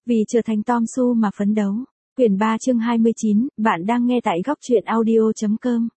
Vì trở thành Tom Su mà phấn đấu. Quyển 3 chương 29, bạn đang nghe tại góc truyện audio.com.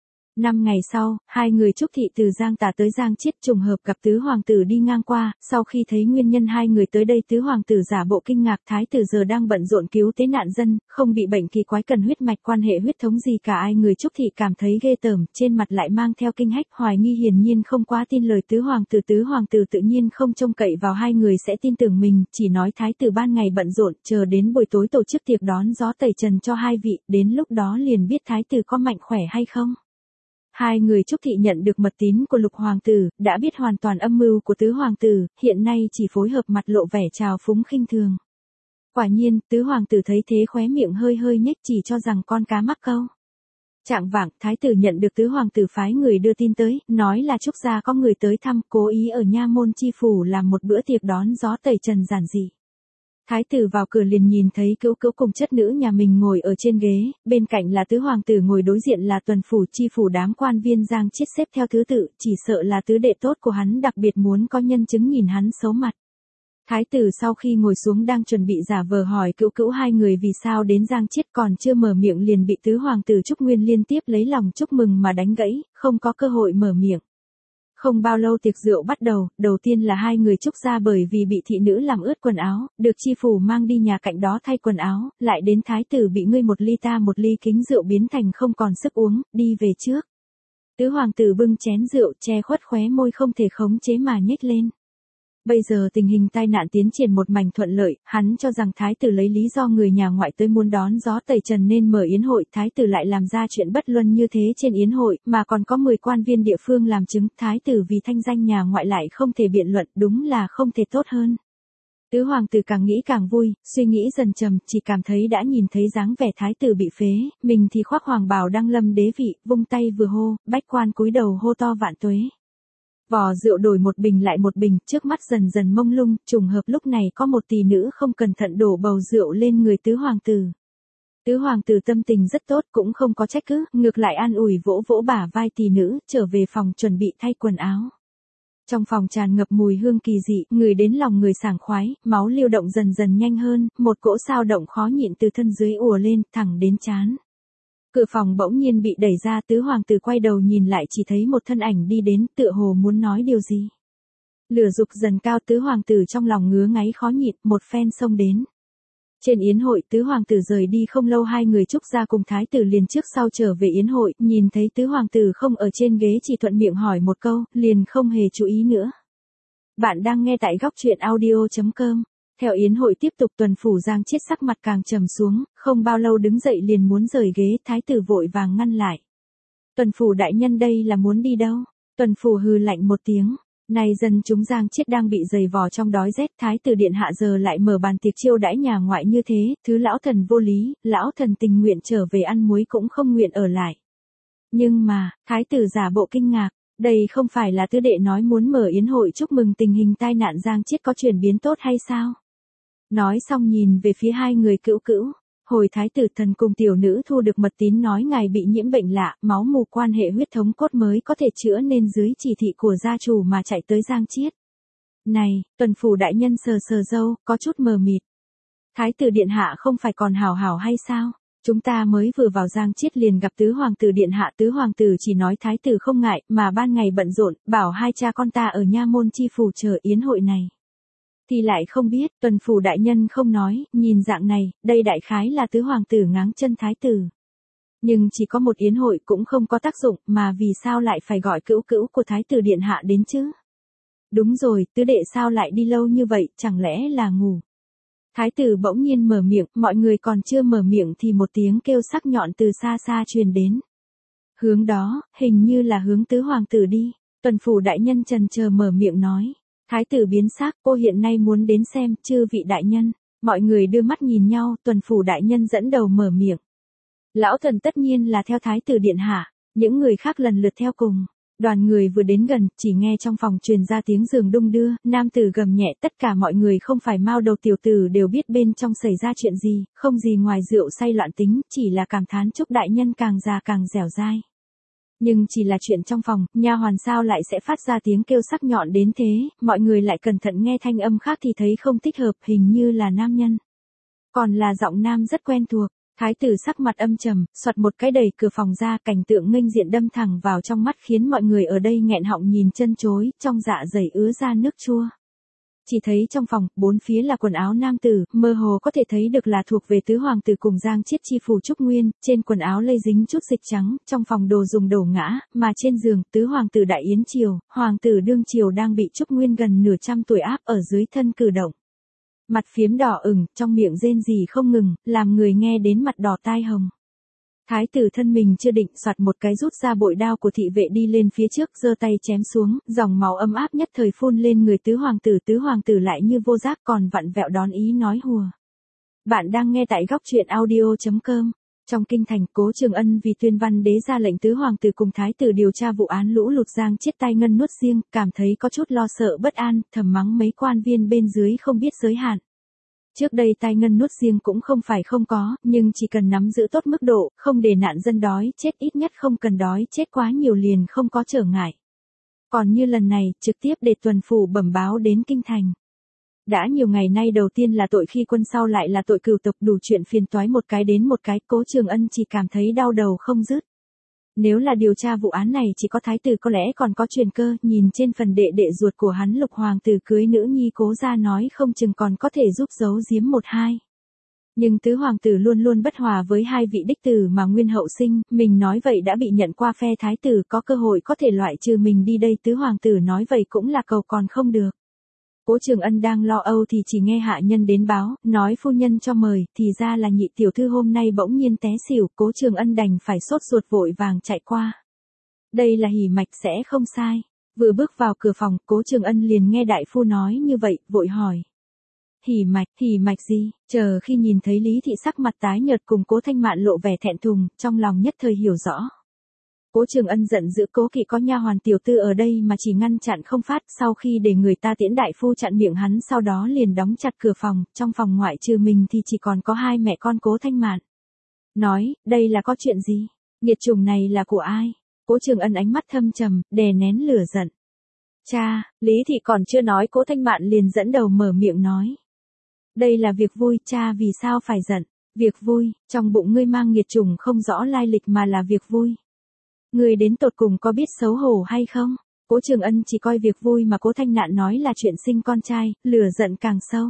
5 ngày sau, hai người Trúc Thị từ Giang Tả tới Giang Chiết trùng hợp gặp tứ hoàng tử đi ngang qua, sau khi thấy nguyên nhân hai người tới đây tứ hoàng tử giả bộ kinh ngạc thái tử giờ đang bận rộn cứu tế nạn dân, không bị bệnh kỳ quái cần huyết mạch quan hệ huyết thống gì cả ai người Trúc Thị cảm thấy ghê tởm, trên mặt lại mang theo kinh hách hoài nghi hiển nhiên không quá tin lời tứ hoàng tử tự nhiên không trông cậy vào hai người sẽ tin tưởng mình, chỉ nói thái tử ban ngày bận rộn, chờ đến buổi tối tổ chức tiệc đón gió tẩy trần cho hai vị, đến lúc đó liền biết thái tử có mạnh khỏe hay không. Hai người Trúc Thị nhận được mật tín của lục hoàng tử, đã biết hoàn toàn âm mưu của tứ hoàng tử, hiện nay chỉ phối hợp mặt lộ vẻ trào phúng khinh thường. Quả nhiên, tứ hoàng tử thấy thế khóe miệng hơi hơi nhếch chỉ cho rằng con cá mắc câu. Trạng vạng, thái tử nhận được tứ hoàng tử phái người đưa tin tới, nói là Trúc gia có người tới thăm, cố ý ở nha môn chi phủ làm một bữa tiệc đón gió tẩy trần giản dị. Thái tử vào cửa liền nhìn thấy Cữu Cữu cùng chất nữ nhà mình ngồi ở trên ghế, bên cạnh là tứ hoàng tử ngồi đối diện là tuần phủ chi phủ đám quan viên Giang Chiết xếp theo thứ tự, chỉ sợ là tứ đệ tốt của hắn đặc biệt muốn có nhân chứng nhìn hắn xấu mặt. Thái tử sau khi ngồi xuống đang chuẩn bị giả vờ hỏi Cữu Cữu hai người vì sao đến Giang Chiết còn chưa mở miệng liền bị tứ hoàng tử Trúc Nguyên liên tiếp lấy lòng chúc mừng mà đánh gãy, không có cơ hội mở miệng. Không bao lâu tiệc rượu bắt đầu, đầu tiên là hai người Trúc gia bởi vì bị thị nữ làm ướt quần áo, được chi phủ mang đi nhà cạnh đó thay quần áo, lại đến thái tử bị ngươi một ly ta một ly kính rượu biến thành không còn sức uống, đi về trước. Tứ hoàng tử bưng chén rượu che khuất khóe môi không thể khống chế mà nhếch lên. Bây giờ tình hình tai nạn tiến triển một mảnh thuận lợi, hắn cho rằng thái tử lấy lý do người nhà ngoại tới muốn đón gió tẩy trần nên mở yến hội, thái tử lại làm ra chuyện bất luân như thế trên yến hội, mà còn có 10 quan viên địa phương làm chứng, thái tử vì thanh danh nhà ngoại lại không thể biện luận, đúng là không thể tốt hơn. Tứ hoàng tử càng nghĩ càng vui, suy nghĩ dần trầm, chỉ cảm thấy đã nhìn thấy dáng vẻ thái tử bị phế, mình thì khoác hoàng bào đăng lâm đế vị, vung tay vừa hô, bách quan cúi đầu hô to vạn tuế. Vò rượu đổi một bình lại một bình, trước mắt dần dần mông lung, trùng hợp lúc này có một tỷ nữ không cẩn thận đổ bầu rượu lên người tứ hoàng tử. Tứ hoàng tử tâm tình rất tốt cũng không có trách cứ, ngược lại an ủi vỗ vỗ bả vai tỷ nữ, trở về phòng chuẩn bị thay quần áo. Trong phòng tràn ngập mùi hương kỳ dị, người đến lòng người sảng khoái, máu lưu động dần dần nhanh hơn, một cỗ sao động khó nhịn từ thân dưới ùa lên, thẳng đến trán. Cửa phòng bỗng nhiên bị đẩy ra tứ hoàng tử quay đầu nhìn lại chỉ thấy một thân ảnh đi đến tựa hồ muốn nói điều gì. Lửa dục dần cao tứ hoàng tử trong lòng ngứa ngáy khó nhịn một phen xông đến. Trên yến hội tứ hoàng tử rời đi không lâu hai người Trúc gia cùng thái tử liền trước sau trở về yến hội nhìn thấy tứ hoàng tử không ở trên ghế chỉ thuận miệng hỏi một câu liền không hề chú ý nữa. Bạn đang nghe tại góc truyện audio.com. Theo yến hội tiếp tục tuần phủ Giang Chiết sắc mặt càng trầm xuống, không bao lâu đứng dậy liền muốn rời ghế, thái tử vội vàng ngăn lại. Tuần phủ đại nhân đây là muốn đi đâu? Tuần phủ hừ lạnh một tiếng. Này dân chúng Giang Chiết đang bị dày vò trong đói rét, thái tử điện hạ giờ lại mở bàn tiệc chiêu đãi nhà ngoại như thế, thứ lão thần vô lý, lão thần tình nguyện trở về ăn muối cũng không nguyện ở lại. Nhưng mà, thái tử giả bộ kinh ngạc. Đây không phải là tứ đệ nói muốn mở yến hội chúc mừng tình hình tai nạn Giang Chiết có chuyển biến tốt hay sao? Nói xong nhìn về phía hai người Cữu Cữu, hồi thái tử thần cùng tiểu nữ thu được mật tín nói ngài bị nhiễm bệnh lạ, máu mù quan hệ huyết thống cốt mới có thể chữa nên dưới chỉ thị của gia chủ mà chạy tới Giang Chiết. Này, tuần phủ đại nhân sờ sờ râu, có chút mờ mịt. Thái tử điện hạ không phải còn hảo hảo hay sao? Chúng ta mới vừa vào Giang Chiết liền gặp tứ hoàng tử điện hạ, tứ hoàng tử chỉ nói thái tử không ngại, mà ban ngày bận rộn, bảo hai cha con ta ở nha môn chi phủ chờ yến hội này. Thì lại không biết, tuần phủ đại nhân không nói, nhìn dạng này, đây đại khái là tứ hoàng tử ngáng chân thái tử. Nhưng chỉ có một yến hội cũng không có tác dụng, mà vì sao lại phải gọi Cữu Cữu của thái tử điện hạ đến chứ? Đúng rồi, tứ đệ sao lại đi lâu như vậy, chẳng lẽ là ngủ? Thái tử bỗng nhiên mở miệng, mọi người còn chưa mở miệng thì một tiếng kêu sắc nhọn từ xa xa truyền đến. Hướng đó, hình như là hướng tứ hoàng tử đi, tuần phủ đại nhân chần chờ mở miệng nói. Thái tử biến sắc, cô hiện nay muốn đến xem, chư vị đại nhân. Mọi người đưa mắt nhìn nhau, tuần phủ đại nhân dẫn đầu mở miệng. Lão thần tất nhiên là theo thái tử điện hạ, những người khác lần lượt theo cùng. Đoàn người vừa đến gần, chỉ nghe trong phòng truyền ra tiếng giường đung đưa, nam tử gầm nhẹ, tất cả mọi người không phải mao đầu tiểu tử đều biết bên trong xảy ra chuyện gì, không gì ngoài rượu say loạn tính, chỉ là cảm thán Trúc đại nhân càng già càng dẻo dai. Nhưng chỉ là chuyện trong phòng, nha hoàn sao lại sẽ phát ra tiếng kêu sắc nhọn đến thế, mọi người lại cẩn thận nghe thanh âm khác thì thấy không thích hợp, hình như là nam nhân. Còn là giọng nam rất quen thuộc. Thái tử sắc mặt âm trầm, xoạt một cái đẩy cửa phòng ra, cảnh tượng nghênh diện đâm thẳng vào trong mắt khiến mọi người ở đây nghẹn họng nhìn chân chối, trong dạ dày ứa ra nước chua. Chỉ thấy trong phòng, bốn phía là quần áo nam tử, mơ hồ có thể thấy được là thuộc về tứ hoàng tử cùng Giang Chiết chi phủ Trúc Nguyên, trên quần áo lây dính chút dịch trắng, trong phòng đồ dùng đổ ngã, mà trên giường, tứ hoàng tử Đại Yến Triều, hoàng tử đương triều đang bị Trúc Nguyên gần nửa trăm tuổi áp ở dưới thân cử động. Mặt phiếm đỏ ửng, trong miệng rên rỉ không ngừng, làm người nghe đến mặt đỏ tai hồng. Thái tử thân mình chưa định, soạt một cái rút ra bội đao của thị vệ đi lên phía trước, giơ tay chém xuống, dòng máu ấm áp nhất thời phun lên người tứ hoàng tử lại như vô giác còn vặn vẹo đón ý nói hùa. Bạn đang nghe tại góc truyện audio.com. Trong kinh thành, Cố Trường Ân vì Tuyên Văn Đế ra lệnh tứ hoàng tử cùng thái tử điều tra vụ án lũ lụt Giang Chiết tay ngân nuốt riêng, cảm thấy có chút lo sợ bất an, thầm mắng mấy quan viên bên dưới không biết giới hạn. Trước đây tai ngân nuốt riêng cũng không phải không có, nhưng chỉ cần nắm giữ tốt mức độ, không để nạn dân đói chết, ít nhất không cần đói chết quá nhiều liền không có trở ngại. Còn như lần này, trực tiếp để tuần phủ bẩm báo đến kinh thành. Đã nhiều ngày nay đầu tiên là tội khi quân, sau lại là tội cửu tộc, đủ chuyện phiền toái một cái đến một cái, Cố Trường Ân chỉ cảm thấy đau đầu không dứt. Nếu là điều tra vụ án này chỉ có thái tử có lẽ còn có truyền cơ, nhìn trên phần đệ đệ ruột của hắn Lục hoàng tử cưới nữ nhi Cố gia nói không chừng còn có thể giúp giấu giếm một hai. Nhưng tứ hoàng tử luôn luôn bất hòa với hai vị đích tử mà nguyên hậu sinh, mình nói vậy đã bị nhận qua phe thái tử, có cơ hội có thể loại trừ mình đi đây, tứ hoàng tử nói vậy cũng là cầu còn không được. Cố Trường Ân đang lo âu thì chỉ nghe hạ nhân đến báo, nói phu nhân cho mời, thì ra là nhị tiểu thư hôm nay bỗng nhiên té xỉu, Cố Trường Ân đành phải sốt ruột vội vàng chạy qua. Đây là hỉ mạch sẽ không sai. Vừa bước vào cửa phòng, Cố Trường Ân liền nghe đại phu nói như vậy, vội hỏi. Hỉ mạch gì? Chờ khi nhìn thấy Lý Thị sắc mặt tái nhợt cùng Cố Thanh Mạn lộ vẻ thẹn thùng, trong lòng nhất thời hiểu rõ. Cố Trường Ân giận dữ, Cố Kỵ có nha hoàn tiểu tư ở đây mà chỉ ngăn chặn không phát, sau khi để người ta tiễn đại phu chặn miệng hắn, sau đó liền đóng chặt cửa phòng, trong phòng ngoại trừ mình thì chỉ còn có hai mẹ con Cố Thanh Mạn. Nói, đây là có chuyện gì? Nghiệt chủng này là của ai? Cố Trường Ân ánh mắt thâm trầm, đè nén lửa giận. Cha, Lý Thị còn chưa nói, Cố Thanh Mạn liền dẫn đầu mở miệng nói. Đây là việc vui, cha vì sao phải giận? Việc vui, trong bụng ngươi mang nghiệt chủng không rõ lai lịch mà là việc vui. Ngươi đến tột cùng có biết xấu hổ hay không? Cố Trường Ân chỉ coi việc vui mà Cố Thanh Nạn nói là chuyện sinh con trai, lửa giận càng sâu.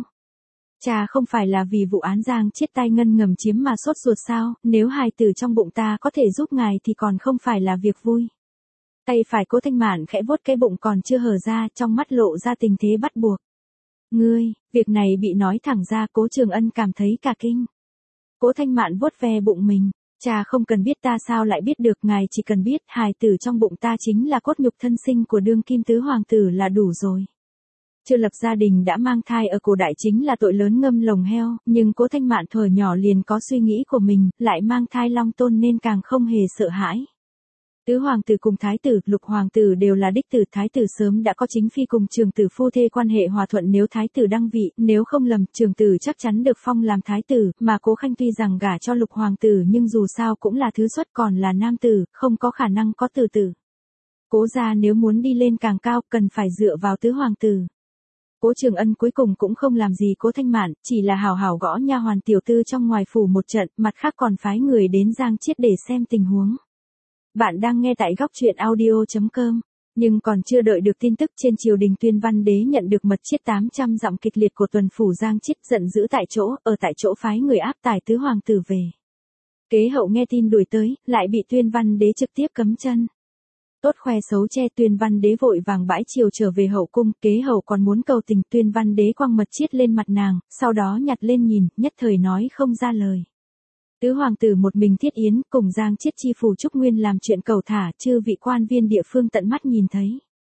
Cha không phải là vì vụ án Giang Chiết tay ngân ngầm chiếm mà sốt ruột sao, nếu hài tử trong bụng ta có thể giúp ngài thì còn không phải là việc vui. Tay phải Cố Thanh Mạn khẽ vuốt cái bụng còn chưa hở ra, trong mắt lộ ra tình thế bắt buộc. Ngươi, việc này bị nói thẳng ra, Cố Trường Ân cảm thấy cả kinh. Cố Thanh Mạn vuốt ve bụng mình. Cha không cần biết, ta sao lại biết được, ngài chỉ cần biết hài tử trong bụng ta chính là cốt nhục thân sinh của đương kim tứ hoàng tử là đủ rồi. Chưa lập gia đình đã mang thai ở cổ đại chính là tội lớn ngâm lồng heo, nhưng Cố Thanh Mạn thuở nhỏ liền có suy nghĩ của mình, lại mang thai long tôn nên càng không hề sợ hãi. Tứ hoàng tử cùng thái tử, Lục hoàng tử đều là đích tử, thái tử sớm đã có chính phi cùng trường tử phu thê quan hệ hòa thuận, nếu thái tử đăng vị, nếu không lầm, trường tử chắc chắn được phong làm thái tử, mà Cố Khanh tuy rằng gả cho Lục hoàng tử nhưng dù sao cũng là thứ xuất, còn là nam tử, không có khả năng có tử tử. Cố gia nếu muốn đi lên càng cao, cần phải dựa vào tứ hoàng tử. Cố Trường Ân cuối cùng cũng không làm gì Cố Thanh Mạn, chỉ là hào hào gõ nha hoàn tiểu tư trong ngoài phủ một trận, mặt khác còn phái người đến Giang Chiết để xem tình huống. Bạn đang nghe tại góc truyện audio.com. Nhưng còn chưa đợi được tin tức, trên triều đình Tuyên Văn Đế nhận được mật chiết 800 dặm kịch liệt của tuần phủ Giang Chiết, giận dữ tại chỗ, ở tại chỗ phái người áp tải tứ hoàng tử về. Kế hậu nghe tin đuổi tới, lại bị Tuyên Văn Đế trực tiếp cấm chân. Tốt khoe xấu che, Tuyên Văn Đế vội vàng bãi triều trở về hậu cung, kế hậu còn muốn cầu tình, Tuyên Văn Đế quăng mật chiết lên mặt nàng, sau đó nhặt lên nhìn, nhất thời nói không ra lời. Tứ hoàng tử một mình thiết yến, cùng Giang Chiết chi phủ Trúc Nguyên làm chuyện cầu thả, chư vị quan viên địa phương tận mắt nhìn thấy.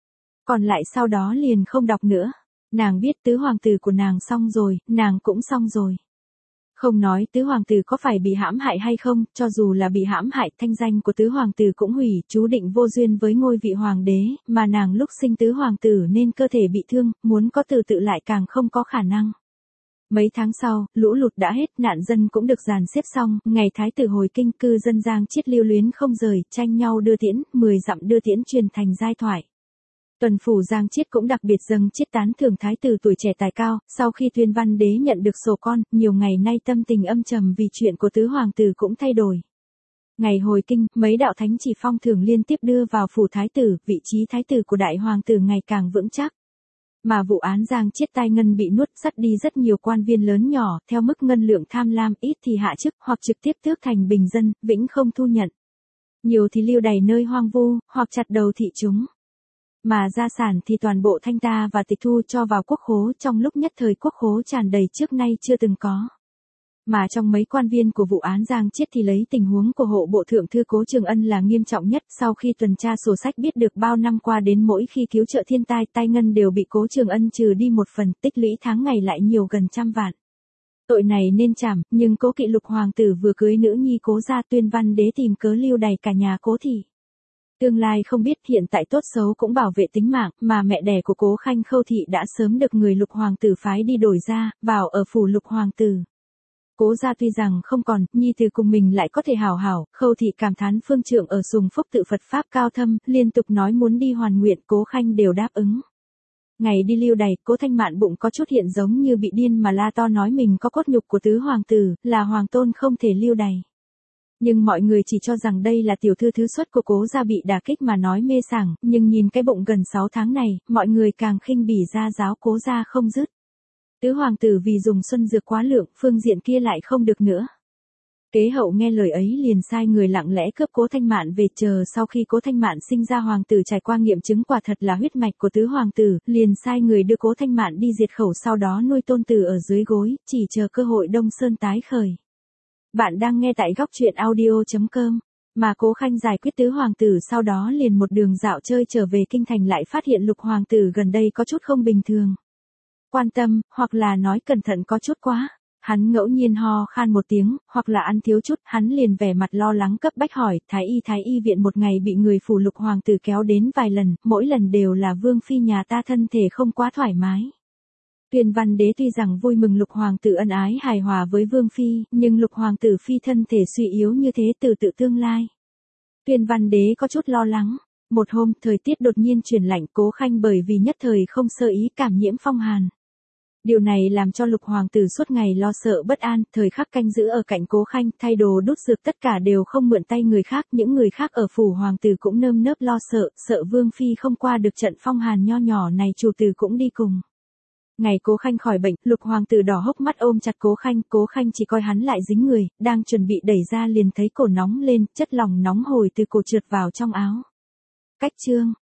Còn lại sau đó liền không đọc nữa. Nàng biết tứ hoàng tử của nàng xong rồi, nàng cũng xong rồi. Không nói tứ hoàng tử có phải bị hãm hại hay không, cho dù là bị hãm hại, thanh danh của tứ hoàng tử cũng hủy, chú định vô duyên với ngôi vị hoàng đế, mà nàng lúc sinh tứ hoàng tử nên cơ thể bị thương, muốn có từ tự lại càng không có khả năng. Mấy tháng sau, lũ lụt đã hết, nạn dân cũng được dàn xếp xong, ngày thái tử hồi kinh, cư dân Giang Chiết lưu luyến không rời, tranh nhau đưa tiễn, 10 dặm đưa tiễn truyền thành giai thoại. Tuần phủ Giang Chiết cũng đặc biệt dâng chiết tán thưởng thái tử tuổi trẻ tài cao, sau khi Tuyên Văn Đế nhận được sổ con, nhiều ngày nay tâm tình âm trầm vì chuyện của tứ hoàng tử cũng thay đổi. Ngày hồi kinh, mấy đạo thánh chỉ phong thưởng liên tiếp đưa vào phủ thái tử, vị trí thái tử của đại hoàng tử ngày càng vững chắc. Mà vụ án Giang Chiết tai ngân bị nuốt dắt đi rất nhiều quan viên lớn nhỏ, theo mức ngân lượng tham lam, ít thì hạ chức, hoặc trực tiếp tước thành bình dân, vĩnh không thu nhận. Nhiều thì lưu đày nơi hoang vu, hoặc chặt đầu thị chúng. Mà gia sản thì toàn bộ thanh ta và tịch thu cho vào quốc khố trong lúc nhất thời quốc khố tràn đầy trước nay chưa từng có. Mà trong mấy quan viên của vụ án Giang Chiết thì lấy tình huống của hộ bộ thượng thư Cố Trường Ân là nghiêm trọng nhất. Sau khi tuần tra sổ sách biết được bao năm qua đến mỗi khi cứu trợ thiên tai, tai ngân đều bị Cố Trường Ân trừ đi một phần, tích lũy tháng ngày lại nhiều gần 100 vạn. Tội này nên trảm, nhưng Cố Kỵ Lục hoàng tử vừa cưới nữ nhi Cố gia, Tuyên Văn Đế tìm cớ lưu đày cả nhà Cố thị. Tương lai không biết, hiện tại tốt xấu cũng bảo vệ tính mạng, mà mẹ đẻ của Cố Khanh Khâu thị đã sớm được người Lục hoàng tử phái đi đổi ra, vào ở phủ Lục hoàng tử. Cố gia tuy rằng không còn, nhi tử cùng mình lại có thể hảo hảo, Khâu thị cảm thán phương trượng ở sùng phúc tự Phật pháp cao thâm, liên tục nói muốn đi hoàn nguyện, Cố Khanh đều đáp ứng. Ngày đi lưu đày, Cố Thanh Mạn bụng có chút hiện giống như bị điên mà la to nói mình có cốt nhục của tứ hoàng tử, là hoàng tôn không thể lưu đày. Nhưng mọi người chỉ cho rằng đây là tiểu thư thứ xuất của Cố gia bị đả kích mà nói mê sảng, nhưng nhìn cái bụng gần 6 tháng này, mọi người càng khinh bỉ ra giáo Cố gia không dứt. Tứ hoàng tử vì dùng xuân dược quá lượng, phương diện kia lại không được nữa. Kế hậu nghe lời ấy liền sai người lặng lẽ cướp Cố Thanh Mạn về, chờ sau khi Cố Thanh Mạn sinh ra hoàng tử trải qua nghiệm chứng quả thật là huyết mạch của tứ hoàng tử, liền sai người đưa Cố Thanh Mạn đi diệt khẩu, sau đó nuôi tôn tử ở dưới gối, chỉ chờ cơ hội Đông Sơn tái khởi. Bạn đang nghe tại góc truyện audio.com. Mà Cố Khanh giải quyết tứ hoàng tử sau đó liền một đường dạo chơi trở về kinh thành, lại phát hiện Lục hoàng tử gần đây có chút không bình thường. Quan tâm, hoặc là nói cẩn thận có chút quá. Hắn ngẫu nhiên ho khan một tiếng, hoặc là ăn thiếu chút, hắn liền vẻ mặt lo lắng cấp bách hỏi, thái y viện một ngày bị người phủ Lục hoàng tử kéo đến vài lần, mỗi lần đều là vương phi nhà ta thân thể không quá thoải mái. Tuyên Văn Đế tuy rằng vui mừng Lục hoàng tử ân ái hài hòa với vương phi, nhưng Lục hoàng tử phi thân thể suy yếu như thế từ tự tương lai. Tuyên Văn Đế có chút lo lắng. Một hôm, thời tiết đột nhiên chuyển lạnh, Cố Khanh bởi vì nhất thời không sơ ý cảm nhiễm phong hàn. Điều này làm cho Lục hoàng tử suốt ngày lo sợ bất an, thời khắc canh giữ ở cạnh Cố Khanh, thay đồ đút dược tất cả đều không mượn tay người khác, những người khác ở phủ hoàng tử cũng nơm nớp lo sợ, sợ vương phi không qua được trận phong hàn nho nhỏ này, chủ tử cũng đi cùng. Ngày Cố Khanh khỏi bệnh, Lục hoàng tử đỏ hốc mắt ôm chặt Cố Khanh chỉ coi hắn lại dính người, đang chuẩn bị đẩy ra liền thấy cổ nóng lên, chất lỏng nóng hổi từ cổ trượt vào trong áo. Cách chương